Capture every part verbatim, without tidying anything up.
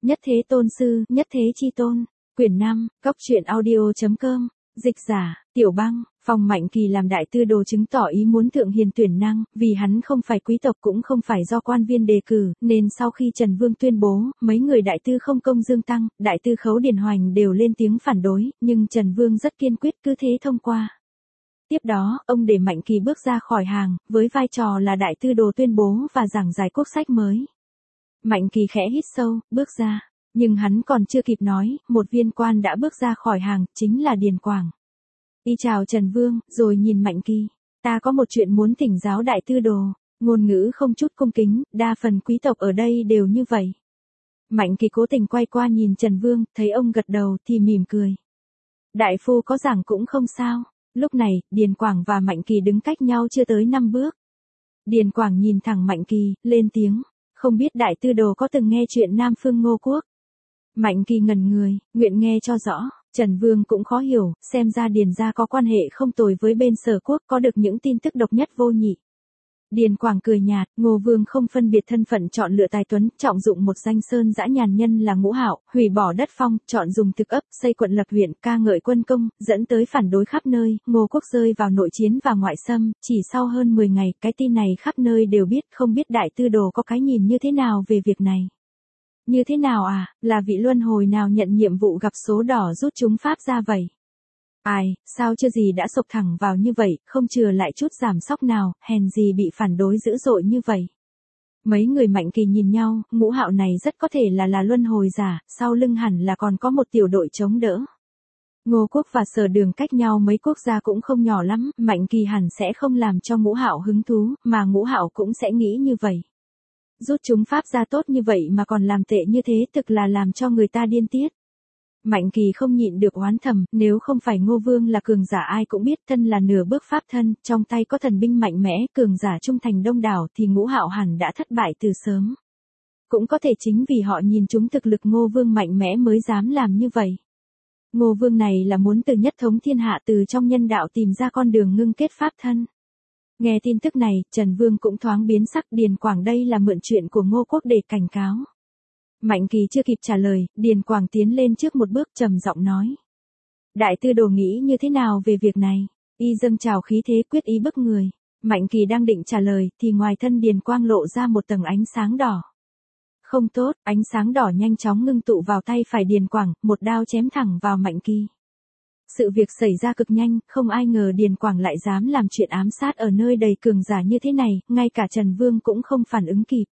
Nhất thế tôn sư, nhất thế chi tôn. Quyển năm, Cốc truyện audio.com. Dịch giả, Tiểu Băng. Phong Mạnh Kỳ làm đại tư đồ chứng tỏ ý muốn thượng hiền tuyển năng, vì hắn không phải quý tộc cũng không phải do quan viên đề cử, nên sau khi Trần Vương tuyên bố, mấy người đại tư không công Dương Tăng, đại tư khấu Điền Hoành đều lên tiếng phản đối, nhưng Trần Vương rất kiên quyết cứ thế thông qua. Tiếp đó, ông để Mạnh Kỳ bước ra khỏi hàng, với vai trò là đại tư đồ tuyên bố và giảng giải quốc sách mới. Mạnh Kỳ khẽ hít sâu, bước ra, nhưng hắn còn chưa kịp nói, một viên quan đã bước ra khỏi hàng, chính là Điền Quảng. Y chào Trần Vương, rồi nhìn Mạnh Kỳ. Ta có một chuyện muốn thỉnh giáo đại tư đồ, ngôn ngữ không chút cung kính, đa phần quý tộc ở đây đều như vậy. Mạnh Kỳ cố tình quay qua nhìn Trần Vương, thấy ông gật đầu thì mỉm cười. Đại phu có giảng cũng không sao. Lúc này, Điền Quảng và Mạnh Kỳ đứng cách nhau chưa tới năm bước. Điền Quảng nhìn thẳng Mạnh Kỳ, lên tiếng, không biết đại tư đồ có từng nghe chuyện Nam Phương Ngô Quốc. Mạnh Kỳ ngẩn người, nguyện nghe cho rõ. Trần Vương cũng khó hiểu, xem ra Điền gia có quan hệ không tồi với bên Sở Quốc, có được những tin tức độc nhất vô nhị. Điền Quảng cười nhạt, Ngô Vương không phân biệt thân phận chọn lựa tài tuấn, trọng dụng một danh sơn dã nhàn nhân là Ngũ Hạo, hủy bỏ đất phong, chọn dùng thực ấp, xây quận lập huyện, ca ngợi quân công, dẫn tới phản đối khắp nơi, Ngô Quốc rơi vào nội chiến và ngoại xâm, chỉ sau hơn mười ngày, cái tin này khắp nơi đều biết, không biết đại tư đồ có cái nhìn như thế nào về việc này. Như thế nào à, là vị luân hồi nào nhận nhiệm vụ gặp số đỏ rút chúng Pháp ra vậy? Ai, sao chưa gì đã sộc thẳng vào như vậy, không chừa lại chút giảm sóc nào, hèn gì bị phản đối dữ dội như vậy. Mấy người Mạnh Kỳ nhìn nhau, Ngũ Hạo này rất có thể là là luân hồi giả, sau lưng hẳn là còn có một tiểu đội chống đỡ. Ngô Quốc và Sở Đường cách nhau mấy quốc gia cũng không nhỏ lắm, Mạnh Kỳ hẳn sẽ không làm cho Ngũ Hạo hứng thú, mà Ngũ Hạo cũng sẽ nghĩ như vậy. Rút chúng Pháp ra tốt như vậy mà còn làm tệ như thế thực là làm cho người ta điên tiết. Mạnh Kỳ không nhịn được oán thầm, nếu không phải Ngô Vương là cường giả ai cũng biết thân là nửa bước pháp thân, trong tay có thần binh mạnh mẽ, cường giả trung thành đông đảo thì Ngũ Hạo hẳn đã thất bại từ sớm. Cũng có thể chính vì họ nhìn chúng thực lực Ngô Vương mạnh mẽ mới dám làm như vậy. Ngô Vương này là muốn từ nhất thống thiên hạ từ trong nhân đạo tìm ra con đường ngưng kết pháp thân. Nghe tin tức này, Trần Vương cũng thoáng biến sắc, Điền Quảng đây là mượn chuyện của Ngô Quốc để cảnh cáo. Mạnh Kỳ chưa kịp trả lời, Điền Quảng tiến lên trước một bước trầm giọng nói. Đại tư đồ nghĩ như thế nào về việc này? Y dâng trào khí thế quyết ý bức người. Mạnh Kỳ đang định trả lời, thì ngoài thân Điền Quang lộ ra một tầng ánh sáng đỏ. Không tốt, ánh sáng đỏ nhanh chóng ngưng tụ vào tay phải Điền Quảng, một đao chém thẳng vào Mạnh Kỳ. Sự việc xảy ra cực nhanh, không ai ngờ Điền Quảng lại dám làm chuyện ám sát ở nơi đầy cường giả như thế này, ngay cả Trần Vương cũng không phản ứng kịp.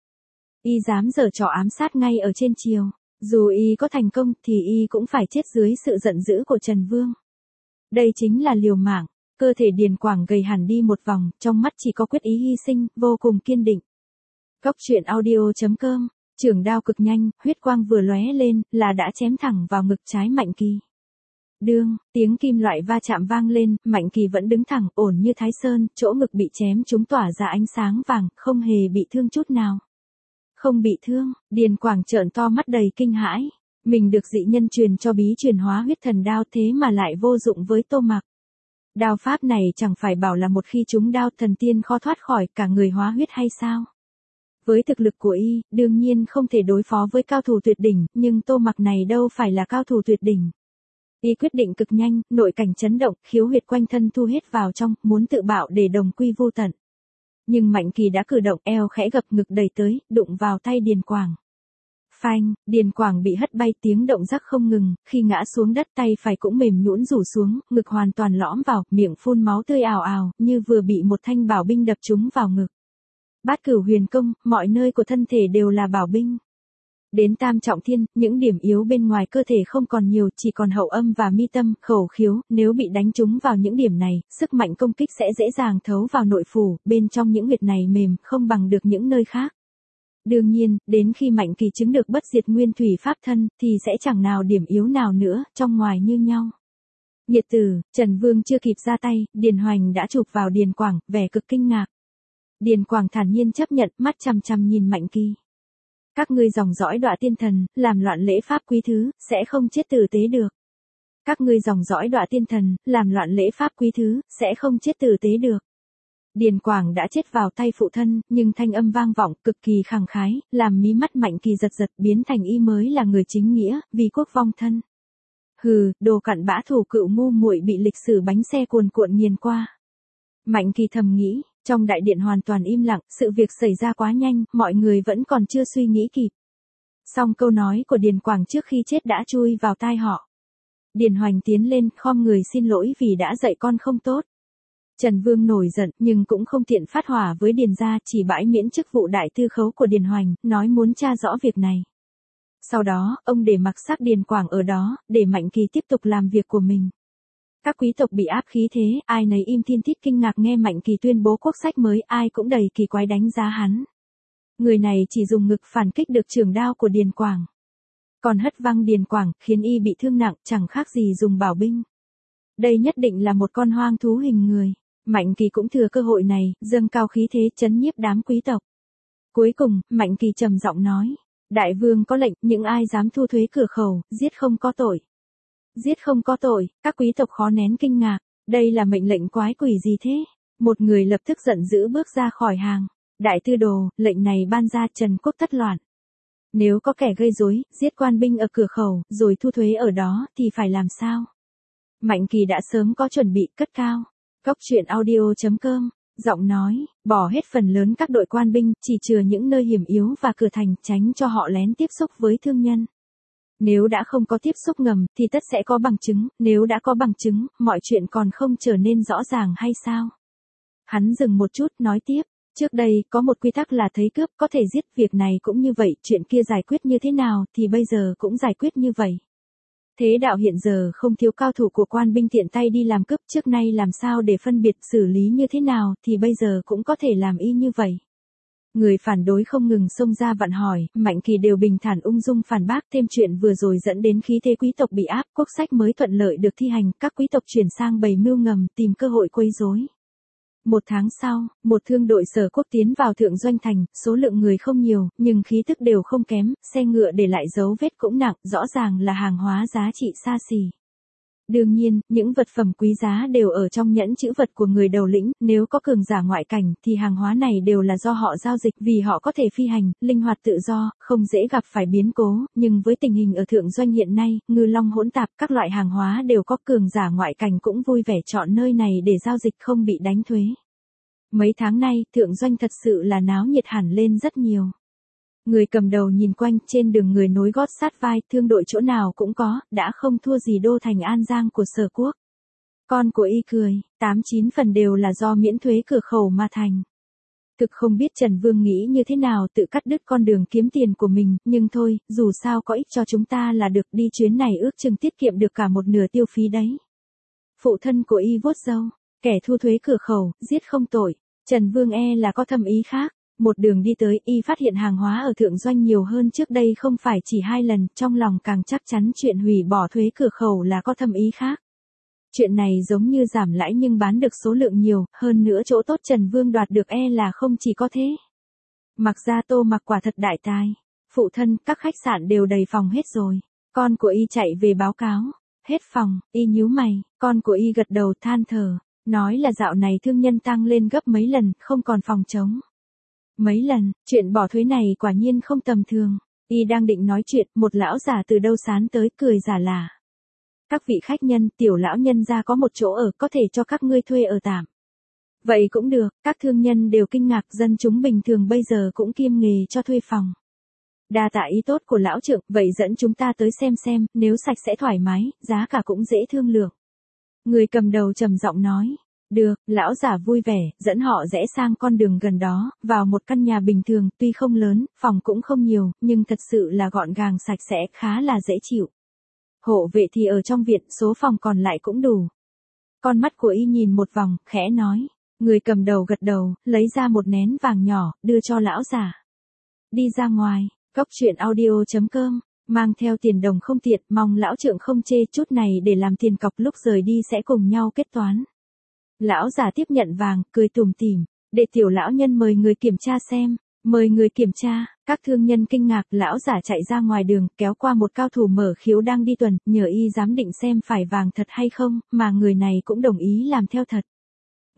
Y dám giở trò ám sát ngay ở trên triều, dù y có thành công thì y cũng phải chết dưới sự giận dữ của Trần Vương. Đây chính là liều mạng, cơ thể Điền Quảng gầy hẳn đi một vòng, trong mắt chỉ có quyết ý hy sinh, vô cùng kiên định. Cốc truyện audio.com, chưởng đao cực nhanh, huyết quang vừa lóe lên, là đã chém thẳng vào ngực trái Mạnh Kỳ. Đương, tiếng kim loại va chạm vang lên, Mạnh Kỳ vẫn đứng thẳng, ổn như Thái Sơn, chỗ ngực bị chém chúng tỏa ra ánh sáng vàng, không hề bị thương chút nào. Không bị thương, Điền Quảng trợn to mắt đầy kinh hãi. Mình được dị nhân truyền cho bí truyền hóa huyết thần đao thế mà lại vô dụng với Tô Mặc. Đao pháp này chẳng phải bảo là một khi chúng đao thần tiên khó thoát khỏi cả người hóa huyết hay sao? Với thực lực của y, đương nhiên không thể đối phó với cao thủ tuyệt đỉnh, nhưng Tô Mặc này đâu phải là cao thủ tuyệt đỉnh. Y quyết định cực nhanh, nội cảnh chấn động, khiếu huyệt quanh thân thu hết vào trong, muốn tự bạo để đồng quy vô tận. Nhưng Mạnh Kỳ đã cử động, eo khẽ gập ngực đẩy tới, đụng vào tay Điền Quảng. Phanh, Điền Quảng bị hất bay, tiếng động rắc không ngừng, khi ngã xuống đất tay phải cũng mềm nhũn rủ xuống, ngực hoàn toàn lõm vào, miệng phun máu tươi ào ào, như vừa bị một thanh bảo binh đập trúng vào ngực. Bát Cửu Huyền Công, mọi nơi của thân thể đều là bảo binh. Đến tam trọng thiên, những điểm yếu bên ngoài cơ thể không còn nhiều, chỉ còn hậu âm và mi tâm, khẩu khiếu, nếu bị đánh trúng vào những điểm này, sức mạnh công kích sẽ dễ dàng thấu vào nội phủ, bên trong những huyệt này mềm, không bằng được những nơi khác. Đương nhiên, đến khi Mạnh Kỳ chứng được bất diệt nguyên thủy pháp thân, thì sẽ chẳng nào điểm yếu nào nữa, trong ngoài như nhau. Nhiệt tử, Trần Vương chưa kịp ra tay, Điền Hoành đã chụp vào Điền Quảng, vẻ cực kinh ngạc. Điền Quảng thản nhiên chấp nhận, mắt chằm chằm nhìn Mạnh Kỳ. Các ngươi dòng dõi Đọa Tiên Thần, làm loạn lễ pháp quý thứ, sẽ không chết tử tế được. Các ngươi dòng dõi Đọa Tiên Thần, làm loạn lễ pháp quý thứ, sẽ không chết tử tế được. Điền Quảng đã chết vào tay phụ thân, nhưng thanh âm vang vọng, cực kỳ khẳng khái, làm mí mắt Mạnh Kỳ giật giật, biến thành y mới là người chính nghĩa, vì quốc vong thân. Hừ, đồ cặn bã thủ cựu ngu muội bị lịch sử bánh xe cuồn cuộn nghiền qua. Mạnh Kỳ thầm nghĩ, trong đại điện hoàn toàn im lặng, sự việc xảy ra quá nhanh, mọi người vẫn còn chưa suy nghĩ kịp. Song câu nói của Điền Quảng trước khi chết đã chui vào tai họ. Điền Hoành tiến lên, khom người xin lỗi vì đã dạy con không tốt. Trần Vương nổi giận, nhưng cũng không tiện phát hỏa với Điền gia, chỉ bãi miễn chức vụ đại tư khấu của Điền Hoành, nói muốn tra rõ việc này. Sau đó, ông để mặc xác Điền Quảng ở đó, để Mạnh Kỳ tiếp tục làm việc của mình. Các quý tộc bị áp khí thế, ai nấy im thiên thít kinh ngạc nghe Mạnh Kỳ tuyên bố quốc sách mới, ai cũng đầy kỳ quái đánh giá hắn. Người này chỉ dùng ngực phản kích được trường đao của Điền Quảng. Còn hất văng Điền Quảng, khiến y bị thương nặng, chẳng khác gì dùng bảo binh. Đây nhất định là một con hoang thú hình người. Mạnh Kỳ cũng thừa cơ hội này, dâng cao khí thế chấn nhiếp đám quý tộc. Cuối cùng, Mạnh Kỳ trầm giọng nói, đại vương có lệnh, những ai dám thu thuế cửa khẩu, giết không có tội. Giết không có tội, các quý tộc khó nén kinh ngạc, đây là mệnh lệnh quái quỷ gì thế? Một người lập tức giận dữ bước ra khỏi hàng. Đại tư đồ, lệnh này ban ra Trần quốc tất loạn. Nếu có kẻ gây rối, giết quan binh ở cửa khẩu, rồi thu thuế ở đó, thì phải làm sao? Mạnh Kỳ đã sớm có chuẩn bị, cất cao. Cốc truyện audio chấm com, giọng nói, bỏ hết phần lớn các đội quan binh, chỉ chừa những nơi hiểm yếu và cửa thành, tránh cho họ lén tiếp xúc với thương nhân. Nếu đã không có tiếp xúc ngầm, thì tất sẽ có bằng chứng, nếu đã có bằng chứng, mọi chuyện còn không trở nên rõ ràng hay sao? Hắn dừng một chút, nói tiếp, trước đây, có một quy tắc là thấy cướp có thể giết, việc này cũng như vậy, chuyện kia giải quyết như thế nào, thì bây giờ cũng giải quyết như vậy. Thế đạo hiện giờ không thiếu cao thủ của quan binh tiện tay đi làm cướp, trước nay làm sao để phân biệt xử lý như thế nào, thì bây giờ cũng có thể làm y như vậy. Người phản đối không ngừng xông ra vặn hỏi, Mạnh Kỳ đều bình thản ung dung phản bác, thêm chuyện vừa rồi dẫn đến khí thế quý tộc bị áp, quốc sách mới thuận lợi được thi hành, các quý tộc chuyển sang bày mưu ngầm, tìm cơ hội quấy rối. Một tháng sau, một thương đội Sở Quốc tiến vào Thượng Doanh Thành, số lượng người không nhiều, nhưng khí tức đều không kém, xe ngựa để lại dấu vết cũng nặng, rõ ràng là hàng hóa giá trị xa xỉ. Đương nhiên, những vật phẩm quý giá đều ở trong nhẫn trữ vật của người đầu lĩnh, nếu có cường giả ngoại cảnh thì hàng hóa này đều là do họ giao dịch vì họ có thể phi hành, linh hoạt tự do, không dễ gặp phải biến cố, nhưng với tình hình ở Thượng Doanh hiện nay, ngư long hỗn tạp, các loại hàng hóa đều có, cường giả ngoại cảnh cũng vui vẻ chọn nơi này để giao dịch không bị đánh thuế. Mấy tháng nay, Thượng Doanh thật sự là náo nhiệt hẳn lên rất nhiều. Người cầm đầu nhìn quanh, trên đường người nối gót sát vai, thương đội chỗ nào cũng có, đã không thua gì đô thành An Giang của Sở Quốc. Con của y cười, tám chín phần đều là do miễn thuế cửa khẩu mà thành. Thực không biết Trần Vương nghĩ như thế nào, tự cắt đứt con đường kiếm tiền của mình, nhưng thôi, dù sao có ích cho chúng ta là được, đi chuyến này ước chừng tiết kiệm được cả một nửa tiêu phí đấy. Phụ thân của y vuốt râu, kẻ thu thuế cửa khẩu, giết không tội, Trần Vương e là có thâm ý khác. Một đường đi tới, y phát hiện hàng hóa ở Thượng Doanh nhiều hơn trước đây không phải chỉ hai lần, trong lòng càng chắc chắn chuyện hủy bỏ thuế cửa khẩu là có thâm ý khác. Chuyện này giống như giảm lãi nhưng bán được số lượng nhiều, hơn nữa chỗ tốt Trần Vương đoạt được e là không chỉ có thế. Mặc ra Tô Mặc quả thật đại tài. Phụ thân, các khách sạn đều đầy phòng hết rồi. Con của y chạy về báo cáo. Hết phòng, y nhíu mày, con của y gật đầu than thở. Nói là dạo này thương nhân tăng lên gấp mấy lần, không còn phòng trống. Mấy lần, chuyện bỏ thuế này quả nhiên không tầm thường. Y đang định nói chuyện, một lão già từ đâu sán tới, cười giả lả. Các vị khách nhân, tiểu lão nhân gia có một chỗ ở, có thể cho các ngươi thuê ở tạm. Vậy cũng được, các thương nhân đều kinh ngạc, dân chúng bình thường bây giờ cũng kiêm nghề cho thuê phòng. Đa tạ ý tốt của lão trưởng, vậy dẫn chúng ta tới xem xem, nếu sạch sẽ thoải mái, giá cả cũng dễ thương lượng. Người cầm đầu trầm giọng nói. Được, lão giả vui vẻ, dẫn họ rẽ sang con đường gần đó, vào một căn nhà bình thường, tuy không lớn, phòng cũng không nhiều, nhưng thật sự là gọn gàng sạch sẽ, khá là dễ chịu. Hộ vệ thì ở trong viện, số phòng còn lại cũng đủ. Con mắt của y nhìn một vòng, khẽ nói. Người cầm đầu gật đầu, lấy ra một nén vàng nhỏ, đưa cho lão giả. Đi ra ngoài, cốc truyện audio chấm com, mang theo tiền đồng không tiện, mong lão trượng không chê, chút này để làm tiền cọc, lúc rời đi sẽ cùng nhau kết toán. Lão già tiếp nhận vàng, cười tủm tỉm, để tiểu lão nhân mời người kiểm tra xem, mời người kiểm tra, các thương nhân kinh ngạc, lão giả chạy ra ngoài đường, kéo qua một cao thủ mở khiếu đang đi tuần, nhờ y giám định xem phải vàng thật hay không, mà người này cũng đồng ý làm theo thật.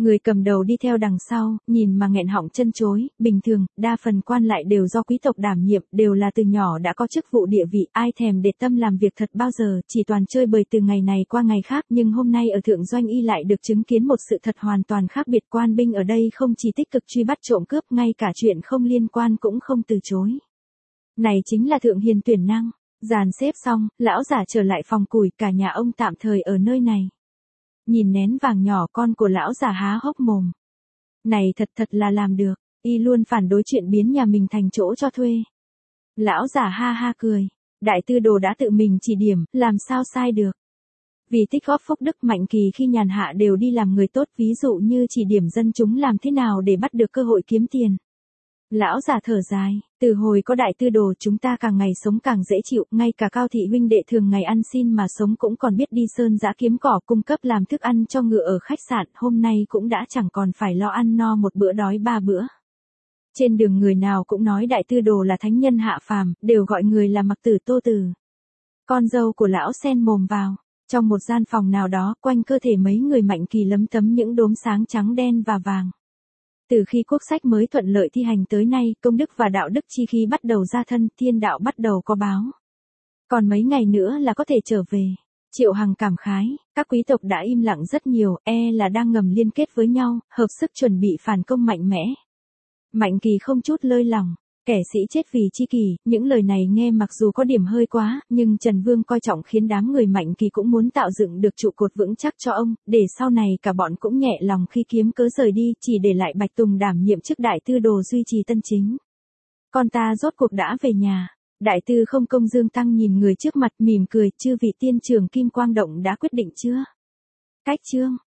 Người cầm đầu đi theo đằng sau, nhìn mà nghẹn họng chân chối, bình thường, đa phần quan lại đều do quý tộc đảm nhiệm, đều là từ nhỏ đã có chức vụ địa vị, ai thèm để tâm làm việc thật bao giờ, chỉ toàn chơi bời từ ngày này qua ngày khác, nhưng hôm nay ở Thượng Doanh y lại được chứng kiến một sự thật hoàn toàn khác biệt, quan binh ở đây không chỉ tích cực truy bắt trộm cướp, ngay cả chuyện không liên quan cũng không từ chối. Này chính là thượng hiền tuyển năng. Dàn xếp xong, lão giả trở lại phòng củi, cả nhà ông tạm thời ở nơi này. Nhìn nén vàng nhỏ con của lão giả há hốc mồm. Này thật thật là làm được, y luôn phản đối chuyện biến nhà mình thành chỗ cho thuê. Lão giả ha ha cười, đại tư đồ đã tự mình chỉ điểm, làm sao sai được. Vì tích góp phúc đức, Mạnh Kỳ khi nhàn hạ đều đi làm người tốt, ví dụ như chỉ điểm dân chúng làm thế nào để bắt được cơ hội kiếm tiền. Lão già thở dài, từ hồi có đại tư đồ chúng ta càng ngày sống càng dễ chịu, ngay cả Cao thị huynh đệ thường ngày ăn xin mà sống cũng còn biết đi sơn dã kiếm cỏ cung cấp làm thức ăn cho ngựa ở khách sạn, hôm nay cũng đã chẳng còn phải lo ăn no một bữa đói ba bữa. Trên đường người nào cũng nói đại tư đồ là thánh nhân hạ phàm, đều gọi người là Mặc Tử Tô Tử. Con dâu của lão xen mồm vào, trong một gian phòng nào đó, quanh cơ thể mấy người Mạnh Kỳ lấm tấm những đốm sáng trắng đen và vàng. Từ khi quốc sách mới thuận lợi thi hành tới nay, công đức và đạo đức chi khí bắt đầu ra thân, thiên đạo bắt đầu có báo. Còn mấy ngày nữa là có thể trở về. Triệu Hằng cảm khái, các quý tộc đã im lặng rất nhiều, e là đang ngầm liên kết với nhau, hợp sức chuẩn bị phản công mạnh mẽ. Mạnh Kỳ không chút lơi lỏng, kẻ sĩ chết vì chi kỷ, những lời này nghe mặc dù có điểm hơi quá, nhưng Trần Vương coi trọng khiến đám người Mạnh Kỳ cũng muốn tạo dựng được trụ cột vững chắc cho ông, để sau này cả bọn cũng nhẹ lòng khi kiếm cớ rời đi, chỉ để lại Bạch Tùng đảm nhiệm chức đại tư đồ duy trì tân chính. Con ta rốt cuộc đã về nhà. Đại tư không công Dương Tăng nhìn người trước mặt mỉm cười, chư vị tiên trưởng Kim Quang Động đã quyết định chưa? Cách chương